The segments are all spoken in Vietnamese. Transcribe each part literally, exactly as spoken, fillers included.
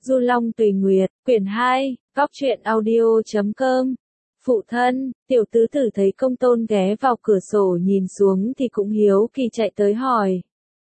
Du Long Tùy Nguyệt, quyển hai, góc truyện audio chấm com. Phụ thân, tiểu tứ tử thấy Công Tôn ghé vào cửa sổ nhìn xuống thì cũng hiếu kỳ chạy tới hỏi.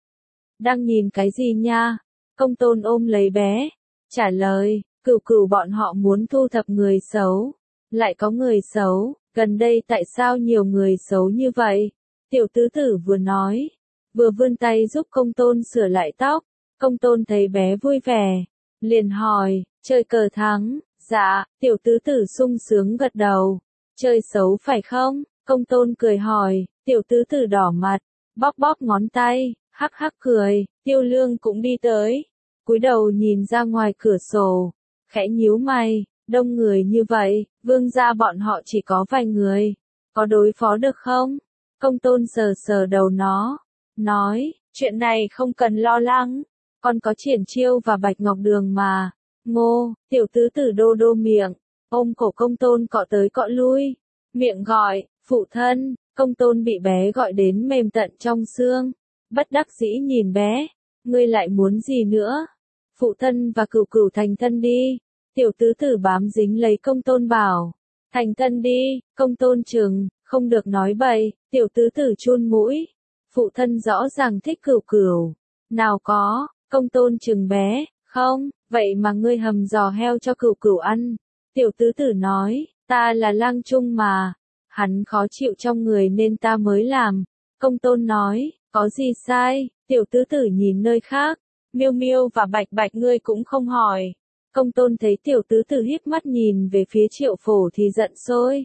Đang nhìn cái gì nha? Công Tôn ôm lấy bé, trả lời, cửu cửu bọn họ muốn thu thập người xấu. Lại có người xấu, gần đây tại sao nhiều người xấu như vậy? Tiểu tứ tử vừa nói, vừa vươn tay giúp Công Tôn sửa lại tóc. Công Tôn thấy bé vui vẻ, liền hỏi, chơi cờ thắng, dạ, tiểu tứ tử sung sướng gật đầu. Chơi xấu phải không? Công Tôn cười hỏi, tiểu tứ tử đỏ mặt, bóp bóp ngón tay, hắc hắc cười. Tiêu Lương cũng đi tới, cúi đầu nhìn ra ngoài cửa sổ, khẽ nhíu mày, đông người như vậy, vương gia bọn họ chỉ có vài người, có đối phó được không? Công Tôn sờ sờ đầu nó, nói, chuyện này không cần lo lắng, còn có Triển Chiêu và Bạch Ngọc Đường mà. Ngô, tiểu tứ tử đô đô miệng, ôm cổ Công Tôn cọ tới cọ lui, miệng gọi, phụ thân. Công Tôn bị bé gọi đến mềm tận trong xương, bất đắc dĩ nhìn bé, ngươi lại muốn gì nữa? Phụ thân và cửu cửu thành thân đi. Tiểu tứ tử bám dính lấy Công Tôn bảo, thành thân đi. Công Tôn trừng, không được nói bậy. Tiểu tứ tử chun mũi, phụ thân rõ ràng thích cửu cửu. Nào có. Công Tôn trừng bé, không, vậy mà ngươi hầm giò heo cho cửu cửu ăn. Tiểu tứ tử nói, ta là lang trung mà, hắn khó chịu trong người nên ta mới làm. Công Tôn nói, có gì sai? Tiểu tứ tử nhìn nơi khác, Miêu Miêu và Bạch Bạch ngươi cũng không hỏi. Công Tôn thấy tiểu tứ tử híp mắt nhìn về phía Triệu Phổ thì giận sôi,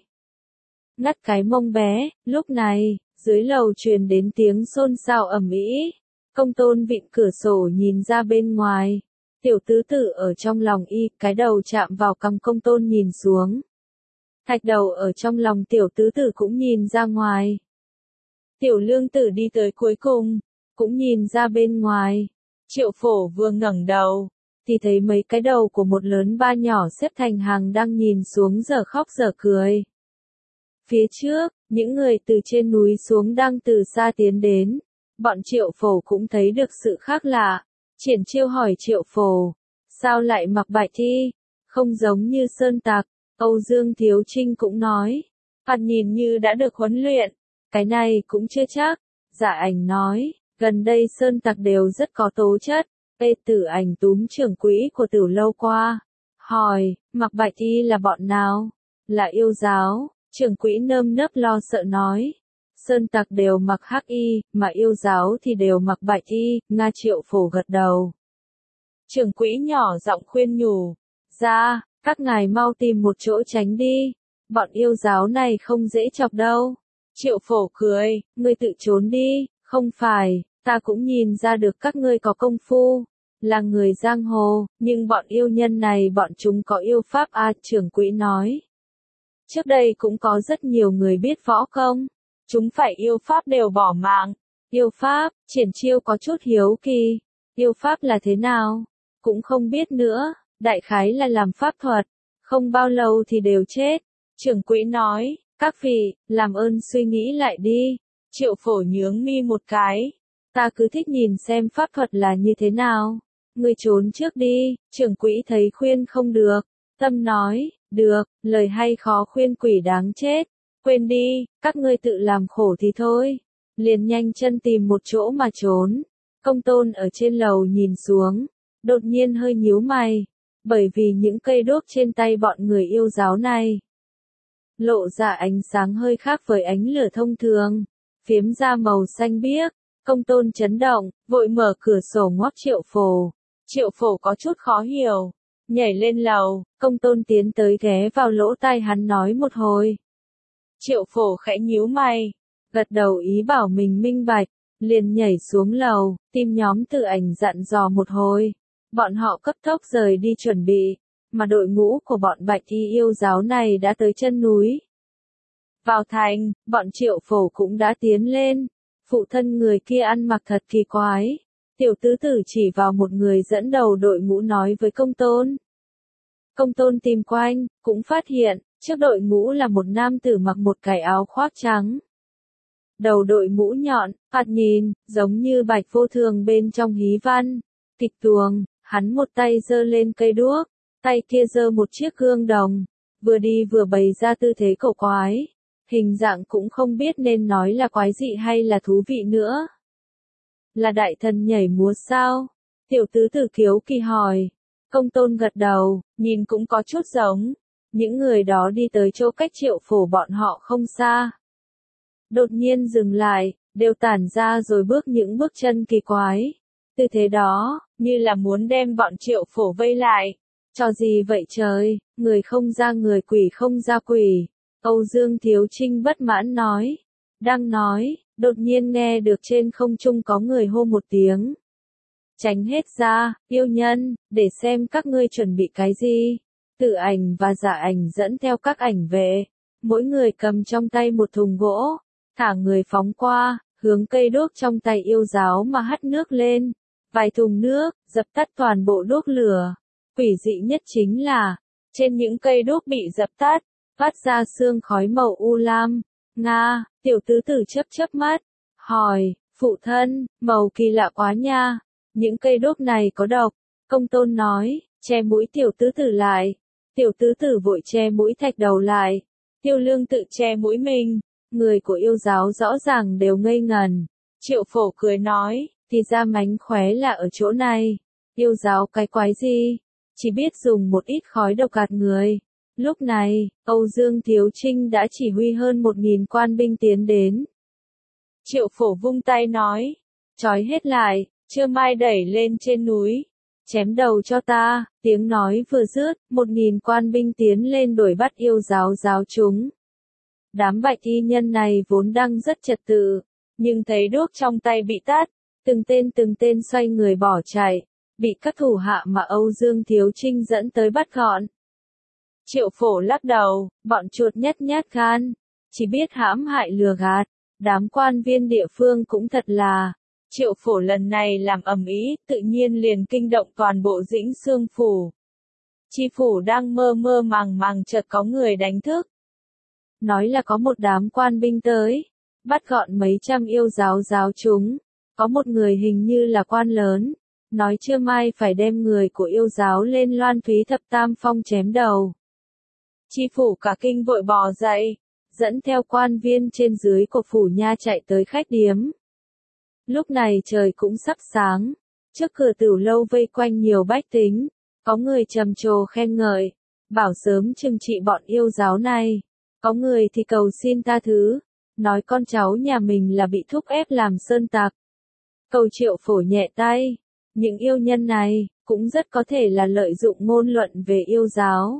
ngắt cái mông bé. Lúc này, dưới lầu truyền đến tiếng xôn xao ầm ĩ. Công Tôn vịn cửa sổ nhìn ra bên ngoài. Tiểu tứ tử ở trong lòng y, cái đầu chạm vào cằm Công Tôn nhìn xuống. Thạch đầu ở trong lòng tiểu tứ tử cũng nhìn ra ngoài. Tiểu Lương tử đi tới cuối cùng, cũng nhìn ra bên ngoài. Triệu Phổ vừa ngẩng đầu, thì thấy mấy cái đầu của một lớn ba nhỏ xếp thành hàng đang nhìn xuống giờ khóc giờ cười. Phía trước, những người từ trên núi xuống đang từ xa tiến đến. Bọn Triệu Phổ cũng thấy được sự khác lạ. Triển Chiêu hỏi Triệu Phổ, sao lại mặc bạch thi, không giống như sơn tặc. Âu Dương Thiếu Trinh cũng nói, thoạt nhìn như đã được huấn luyện. Cái này cũng chưa chắc. Dạ Ảnh nói, gần đây sơn tặc đều rất có tố chất. Ê Tử Ảnh túm trưởng quỹ của Tử Lâu qua, hỏi, mặc bạch thi là bọn nào? Là yêu giáo. Trưởng quỹ nơm nớp lo sợ nói, sơn tặc đều mặc hắc y, mà yêu giáo thì đều mặc bạch y. Nga Triệu Phổ gật đầu. Trưởng quỹ nhỏ giọng khuyên nhủ, ra, các ngài mau tìm một chỗ tránh đi, bọn yêu giáo này không dễ chọc đâu. Triệu Phổ cười, ngươi tự trốn đi. Không phải, ta cũng nhìn ra được các ngươi có công phu, là người giang hồ, nhưng bọn yêu nhân này bọn chúng có yêu pháp à, trưởng quỹ nói. Trước đây cũng có rất nhiều người biết võ công, chúng phải yêu pháp đều bỏ mạng. Yêu pháp, Triển Chiêu có chút hiếu kỳ, yêu pháp là thế nào? Cũng không biết nữa, đại khái là làm pháp thuật, không bao lâu thì đều chết. Trưởng quỹ nói, các vị, làm ơn suy nghĩ lại đi. Triệu Phổ nhướng mi một cái, ta cứ thích nhìn xem pháp thuật là như thế nào. Ngươi trốn trước đi. Trưởng quỹ thấy khuyên không được, tâm nói, được, lời hay khó khuyên quỷ đáng chết. Quên đi, các ngươi tự làm khổ thì thôi. Liền nhanh chân tìm một chỗ mà trốn. Công Tôn ở trên lầu nhìn xuống, đột nhiên hơi nhíu mày, bởi vì những cây đuốc trên tay bọn người yêu giáo này lộ ra ánh sáng hơi khác với ánh lửa thông thường, phiếm ra màu xanh biếc. Công Tôn chấn động, vội mở cửa sổ ngoắc Triệu Phổ. Triệu Phổ có chút khó hiểu, nhảy lên lầu. Công Tôn tiến tới ghé vào lỗ tai hắn nói một hồi. Triệu Phổ khẽ nhíu mày, gật đầu ý bảo mình minh bạch, liền nhảy xuống lầu, tìm nhóm Tử Ảnh dặn dò một hồi. Bọn họ cấp tốc rời đi chuẩn bị, mà đội ngũ của bọn Bạch Thi yêu giáo này đã tới chân núi. Vào thành, bọn Triệu Phổ cũng đã tiến lên. Phụ thân người kia ăn mặc thật kỳ quái. Tiểu tứ tử chỉ vào một người dẫn đầu đội ngũ nói với Công Tôn. Công Tôn tìm quanh, cũng phát hiện, trước đội ngũ là một nam tử mặc một cái áo khoác trắng. Đầu đội mũ nhọn, thoạt nhìn, giống như Bạch Vô Thường bên trong hí văn, kịch tuồng. Hắn một tay giơ lên cây đuốc, tay kia giơ một chiếc gương đồng, vừa đi vừa bày ra tư thế cổ quái. Hình dạng cũng không biết nên nói là quái dị hay là thú vị nữa. Là đại thần nhảy múa sao? Tiểu tứ tử kiếu kỳ hỏi. Công tôn gật đầu, nhìn cũng có chút giống. Những người đó đi tới chỗ cách Triệu Phổ bọn họ không xa. Đột nhiên dừng lại, đều tản ra rồi bước những bước chân kỳ quái. Tư thế đó, như là muốn đem bọn Triệu Phổ vây lại. Trò gì vậy trời, người không ra người, quỷ không ra quỷ. Âu Dương Thiếu Trinh bất mãn nói. Đang nói, đột nhiên nghe được trên không trung có người hô một tiếng. Tránh hết ra, yêu nhân, để xem các ngươi chuẩn bị cái gì. Tử Ảnh và Dạ Ảnh dẫn theo các ảnh về. Mỗi người cầm trong tay một thùng gỗ. Thả người phóng qua, hướng cây đuốc trong tay yêu giáo mà hắt nước lên. Vài thùng nước, dập tắt toàn bộ đuốc lửa. Quỷ dị nhất chính là, trên những cây đuốc bị dập tắt, phát ra sương khói màu u lam. Nga, tiểu tứ tử chớp chớp mắt, hỏi, phụ thân, màu kỳ lạ quá nha, những cây đuốc này có độc. Công tôn nói, che mũi tiểu tứ tử lại. Tiểu tứ tử vội che mũi thạch đầu lại. Tiêu Lương tự che mũi mình, người của yêu giáo rõ ràng đều ngây ngần. Triệu Phổ cười nói, thì ra mánh khóe là ở chỗ này. Yêu giáo cái quái gì? Chỉ biết dùng một ít khói độc gạt người. Lúc này, Âu Dương Thiếu Trinh đã chỉ huy hơn một nghìn quan binh tiến đến. Triệu Phổ vung tay nói, trói hết lại, trưa mai đẩy lên trên núi, chém đầu cho ta. Tiếng nói vừa dứt, một nghìn quan binh tiến lên đuổi bắt yêu giáo giáo chúng. Đám bạch y nhân này vốn đang rất trật tự, nhưng thấy đuốc trong tay bị tắt, từng tên từng tên xoay người bỏ chạy, bị các thủ hạ mà Âu Dương Thiếu Trinh dẫn tới bắt gọn. Triệu Phổ lắc đầu, bọn chuột nhát nhát gan, chỉ biết hãm hại lừa gạt, đám quan viên địa phương cũng thật là. Triệu Phổ lần này làm ầm ĩ, tự nhiên liền kinh động toàn bộ Dĩnh Xương phủ. Chi phủ đang mơ mơ màng màng chợt có người đánh thức. Nói là có một đám quan binh tới, bắt gọn mấy trăm yêu giáo giáo chúng, có một người hình như là quan lớn, nói trưa mai phải đem người của yêu giáo lên Loan Thúy Thập Tam Phong chém đầu. Chi phủ cả kinh vội bò dậy, dẫn theo quan viên trên dưới của phủ nha chạy tới khách điếm. Lúc này trời cũng sắp sáng, trước cửa tửu lâu vây quanh nhiều bách tính, có người trầm trồ khen ngợi, bảo sớm trừng trị bọn yêu giáo này, có người thì cầu xin tha thứ, nói con cháu nhà mình là bị thúc ép làm sơn tặc. Cầu Triệu Phổ nhẹ tay, những yêu nhân này, cũng rất có thể là lợi dụng ngôn luận về yêu giáo.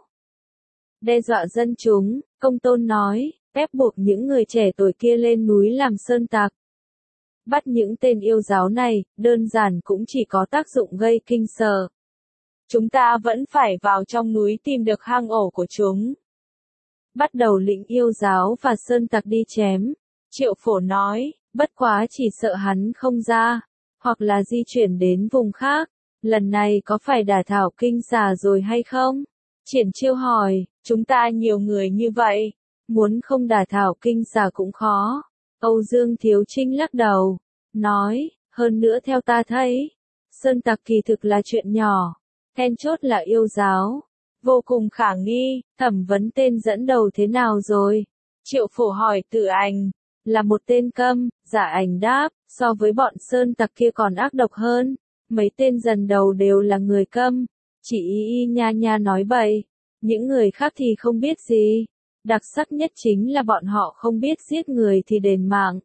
Đe dọa dân chúng, công tôn nói, ép buộc những người trẻ tuổi kia lên núi làm sơn tặc. Bắt những tên yêu giáo này, đơn giản cũng chỉ có tác dụng gây kinh sợ. Chúng ta vẫn phải vào trong núi tìm được hang ổ của chúng. Bắt đầu lĩnh yêu giáo và sơn tặc đi chém. Triệu Phổ nói, bất quá chỉ sợ hắn không ra, hoặc là di chuyển đến vùng khác. Lần này có phải đả thảo kinh xà rồi hay không? Triển Chiêu hỏi, chúng ta nhiều người như vậy, muốn không đả thảo kinh xà cũng khó. Âu Dương Thiếu Trinh lắc đầu, nói, hơn nữa theo ta thấy, sơn tặc kỳ thực là chuyện nhỏ, then chốt là yêu giáo. Vô cùng khả nghi, thẩm vấn tên dẫn đầu thế nào rồi? Triệu Phổ hỏi Tử Ảnh, là một tên câm. Dạ Ảnh đáp, so với bọn sơn tặc kia còn ác độc hơn, mấy tên dần đầu đều là người câm, chỉ y y nha nha nói bậy, những người khác thì không biết gì. Đặc sắc nhất chính là bọn họ không biết giết người thì đền mạng.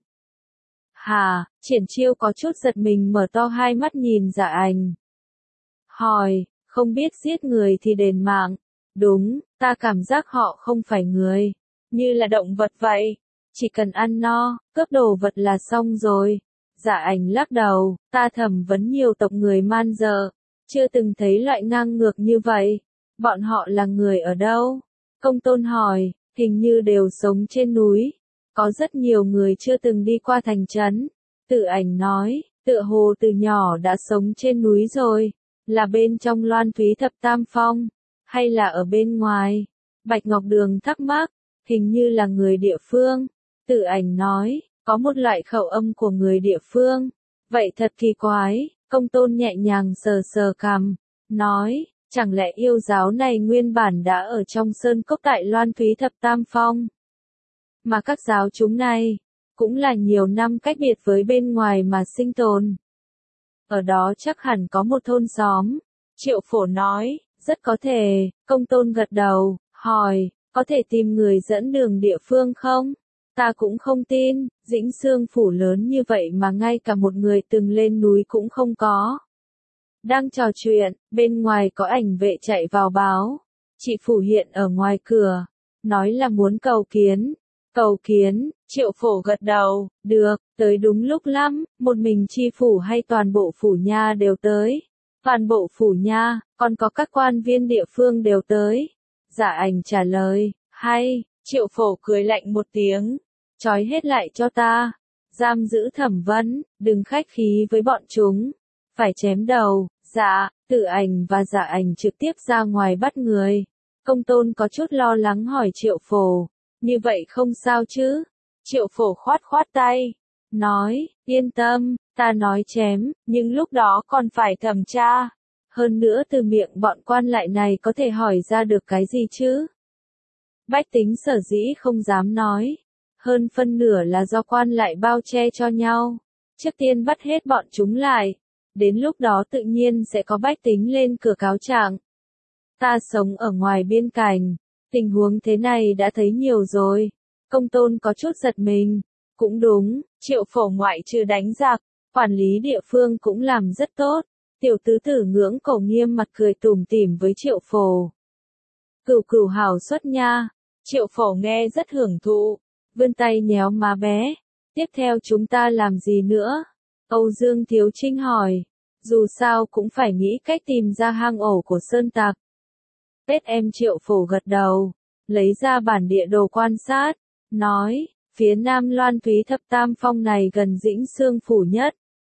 Hà, Triển Chiêu có chút giật mình mở to hai mắt nhìn Dạ Ảnh. Hỏi, không biết giết người thì đền mạng. Đúng, ta cảm giác họ không phải người, như là động vật vậy. Chỉ cần ăn no, cướp đồ vật là xong rồi. Dạ Ảnh lắc đầu, ta thẩm vấn nhiều tộc người man dợ, chưa từng thấy loại ngang ngược như vậy. Bọn họ là người ở đâu? Công tôn hỏi, hình như đều sống trên núi. Có rất nhiều người chưa từng đi qua thành trấn. Tử Ảnh nói, tựa hồ từ nhỏ đã sống trên núi rồi. Là bên trong Loan Thúy Thập Tam Phong, hay là ở bên ngoài? Bạch Ngọc Đường thắc mắc, hình như là người địa phương. Tử Ảnh nói, có một loại khẩu âm của người địa phương. Vậy thật kỳ quái. Công tôn nhẹ nhàng sờ sờ cằm, nói, chẳng lẽ yêu giáo này nguyên bản đã ở trong sơn cốc tại Loan Thúy Thập Tam Phong. Mà các giáo chúng này, cũng là nhiều năm cách biệt với bên ngoài mà sinh tồn. Ở đó chắc hẳn có một thôn xóm. Triệu Phổ nói, rất có thể. Công Tôn gật đầu, hỏi, có thể tìm người dẫn đường địa phương không? Ta cũng không tin, Dĩnh Xương phủ lớn như vậy mà ngay cả một người từng lên núi cũng không có. Đang trò chuyện, bên ngoài có ảnh vệ chạy vào báo. Chị phủ hiện ở ngoài cửa, nói là muốn cầu kiến. Cầu kiến, Triệu Phổ gật đầu, được, tới đúng lúc lắm, một mình chi phủ hay toàn bộ phủ nha đều tới. Toàn bộ phủ nha, còn có các quan viên địa phương đều tới. Dạ Ảnh trả lời, hay, Triệu Phổ cười lạnh một tiếng, trói hết lại cho ta. Giam giữ Thẩm Vân, đừng khách khí với bọn chúng. Phải chém đầu, dạ, Tự Ảnh và Dạ Ảnh trực tiếp ra ngoài bắt người. Công Tôn có chút lo lắng hỏi Triệu Phổ, như vậy không sao chứ? Triệu Phổ khoát khoát tay, nói, yên tâm, ta nói chém, nhưng lúc đó còn phải thẩm tra. Hơn nữa từ miệng bọn quan lại này có thể hỏi ra được cái gì chứ? Bách tính sở dĩ không dám nói. Hơn phân nửa là do quan lại bao che cho nhau. Trước tiên bắt hết bọn chúng lại. Đến lúc đó tự nhiên sẽ có bách tính lên cửa cáo trạng. Ta sống ở ngoài biên cảnh. Tình huống thế này đã thấy nhiều rồi. Công Tôn có chút giật mình. Cũng đúng, Triệu Phổ ngoại trừ đánh giặc, quản lý địa phương cũng làm rất tốt. Tiểu tứ tử ngưỡng cổ nghiêm mặt cười tủm tỉm với Triệu Phổ. Cửu cửu hảo xuất nha. Triệu Phổ nghe rất hưởng thụ. Vươn tay nhéo má bé. Tiếp theo chúng ta làm gì nữa? Âu Dương Thiếu Trinh hỏi. Dù sao cũng phải nghĩ cách tìm ra hang ổ của sơn tặc. Tết em Triệu Phổ gật đầu. Lấy ra bản địa đồ quan sát. Nói, phía Nam Loan Thúy Thập Tam Phong này gần Dĩnh Xương phủ nhất.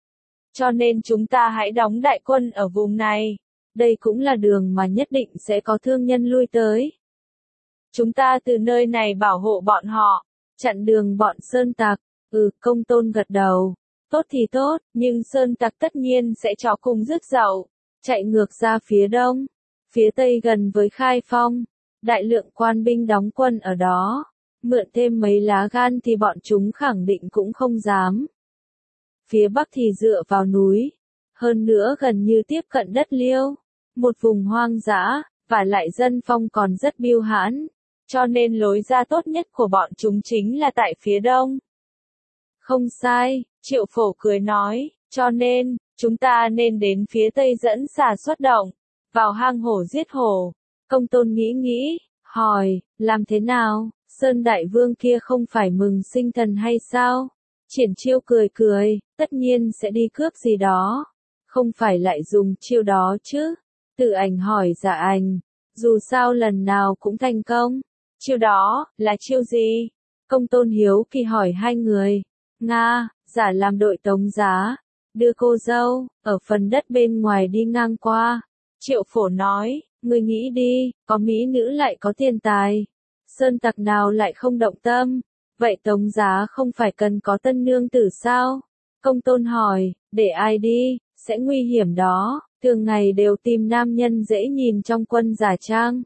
Cho nên chúng ta hãy đóng đại quân ở vùng này. Đây cũng là đường mà nhất định sẽ có thương nhân lui tới. Chúng ta từ nơi này bảo hộ bọn họ, chặn đường bọn sơn tặc. Ừ, Công Tôn gật đầu. Tốt thì tốt, nhưng sơn tặc tất nhiên sẽ cho cùng rước dậu, chạy ngược ra phía đông, phía tây gần với Khai Phong. Đại lượng quan binh đóng quân ở đó. Mượn thêm mấy lá gan thì bọn chúng khẳng định cũng không dám. Phía bắc thì dựa vào núi. Hơn nữa gần như tiếp cận đất Liêu. Một vùng hoang dã, và lại dân phong còn rất biêu hãn. Cho nên lối ra tốt nhất của bọn chúng chính là tại phía đông. Không sai, Triệu Phổ cười nói, cho nên, chúng ta nên đến phía tây dẫn xà xuất động. Vào hang hổ giết hổ. Công Tôn nghĩ nghĩ, hỏi, làm thế nào? Sơn Đại Vương kia không phải mừng sinh thần hay sao? Triển Chiêu cười cười, tất nhiên sẽ đi cướp gì đó. Không phải lại dùng chiêu đó chứ? Tự Ảnh hỏi Dạ Ảnh, dù sao lần nào cũng thành công. Chiêu đó, là chiêu gì? Công Tôn hiếu kỳ hỏi hai người. Nga, giả làm đội tống giá. Đưa cô dâu, ở phần đất bên ngoài đi ngang qua. Triệu Phổ nói, người nghĩ đi, có mỹ nữ lại có tiền tài. Sơn tặc nào lại không động tâm? Vậy tống giá không phải cần có tân nương tử sao? Công Tôn hỏi, để ai đi, sẽ nguy hiểm đó, thường ngày đều tìm nam nhân dễ nhìn trong quân giả trang.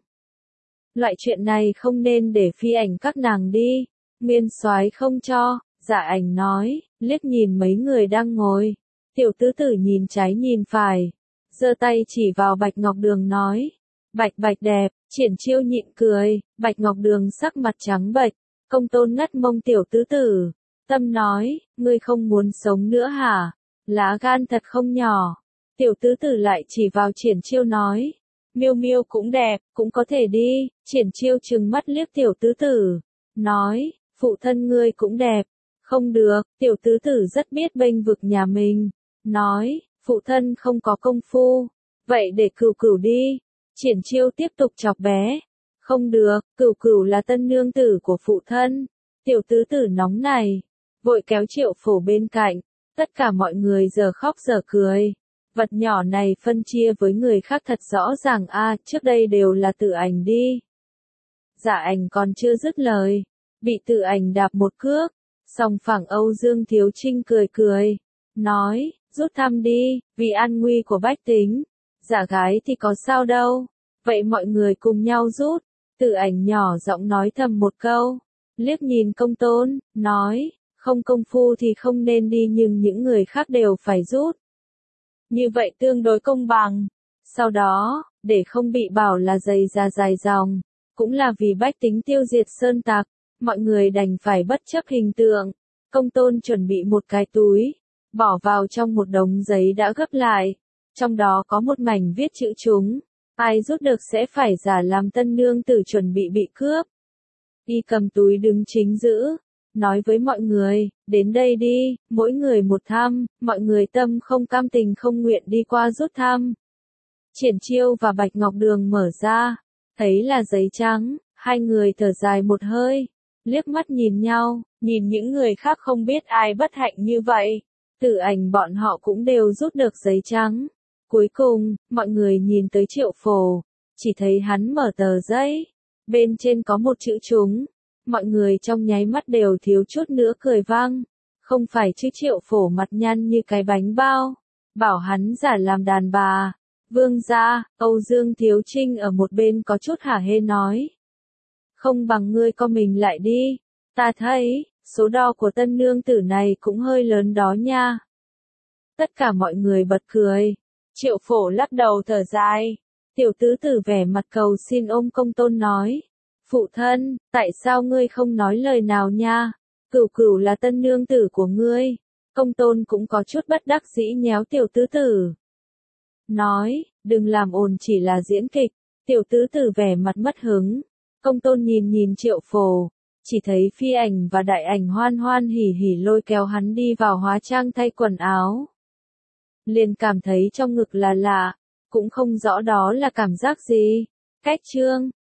Loại chuyện này không nên để phi ảnh các nàng đi. Nguyên soái không cho. Dạ Ảnh nói, liếc nhìn mấy người đang ngồi. Tiểu tứ tử nhìn trái nhìn phải. Giơ tay chỉ vào Bạch Ngọc Đường nói. Bạch Bạch đẹp, Triển Chiêu nhịn cười. Bạch Ngọc Đường sắc mặt trắng bệch. Công Tôn ngất mông tiểu tứ tử. Tâm nói, ngươi không muốn sống nữa hả? Lá gan thật không nhỏ. Tiểu tứ tử lại chỉ vào Triển Chiêu nói. Miêu Miêu cũng đẹp, cũng có thể đi. Triển Chiêu trừng mắt liếc tiểu tứ tử. Nói, phụ thân ngươi cũng đẹp. Không được, tiểu tứ tử rất biết bênh vực nhà mình. Nói, phụ thân không có công phu. Vậy để Cửu Cửu đi. Triển Chiêu tiếp tục chọc bé. Không được, Cửu Cửu là tân nương tử của phụ thân. Tiểu tứ tử nóng này. Vội kéo Triệu Phổ bên cạnh. Tất cả mọi người giờ khóc giờ cười. Vật nhỏ này phân chia với người khác thật rõ ràng a, trước đây đều là Tự Ảnh đi. Dạ Ảnh còn chưa dứt lời. Bị Tự Ảnh đạp một cước. Song phẳng Âu Dương Thiếu Trinh cười cười. Nói, rút thăm đi, vì an nguy của bách tính. Dạ gái thì có sao đâu, vậy mọi người cùng nhau rút. Tử Ảnh nhỏ giọng nói thầm một câu, liếc nhìn Công Tôn, nói, không công phu thì không nên đi nhưng những người khác đều phải rút. Như vậy tương đối công bằng. Sau đó, để không bị bảo là dày ra dài dòng, cũng là vì bách tính tiêu diệt sơn tặc, mọi người đành phải bất chấp hình tượng. Công Tôn chuẩn bị một cái túi, bỏ vào trong một đống giấy đã gấp lại, trong đó có một mảnh viết chữ chúng, ai rút được sẽ phải giả làm tân nương tử chuẩn bị bị cướp. Y cầm túi đứng chính giữa, nói với mọi người, đến đây đi, mỗi người một thăm, mọi người tâm không cam tình không nguyện đi qua rút thăm. Triển Chiêu và Bạch Ngọc Đường mở ra, thấy là giấy trắng, hai người thở dài một hơi, liếc mắt nhìn nhau, nhìn những người khác không biết ai bất hạnh như vậy. Tử Ảnh bọn họ cũng đều rút được giấy trắng. Cuối cùng, mọi người nhìn tới Triệu Phổ, chỉ thấy hắn mở tờ giấy, bên trên có một chữ chúng. Mọi người trong nháy mắt đều thiếu chút nữa cười vang, không phải chứ Triệu Phổ mặt nhăn như cái bánh bao, bảo hắn giả làm đàn bà. Vương gia, Âu Dương Thiếu Trinh ở một bên có chút hả hê nói. Không bằng ngươi co mình lại đi, ta thấy, số đo của tân nương tử này cũng hơi lớn đó nha. Tất cả mọi người bật cười, Triệu Phổ lắc đầu thở dài, tiểu tứ tử vẻ mặt cầu xin ôm Công Tôn nói. Phụ thân, tại sao ngươi không nói lời nào nha, Cửu Cửu là tân nương tử của ngươi. Công Tôn cũng có chút bất đắc dĩ nhéo tiểu tứ tử. Nói, đừng làm ồn chỉ là diễn kịch, tiểu tứ tử vẻ mặt mất hứng. Công Tôn nhìn nhìn Triệu Phổ, chỉ thấy Phi Ảnh và Đại Ảnh hoan hoan hỉ hỉ lôi kéo hắn đi vào hóa trang thay quần áo. Liền cảm thấy trong ngực là lạ, cũng không rõ đó là cảm giác gì. Cách chương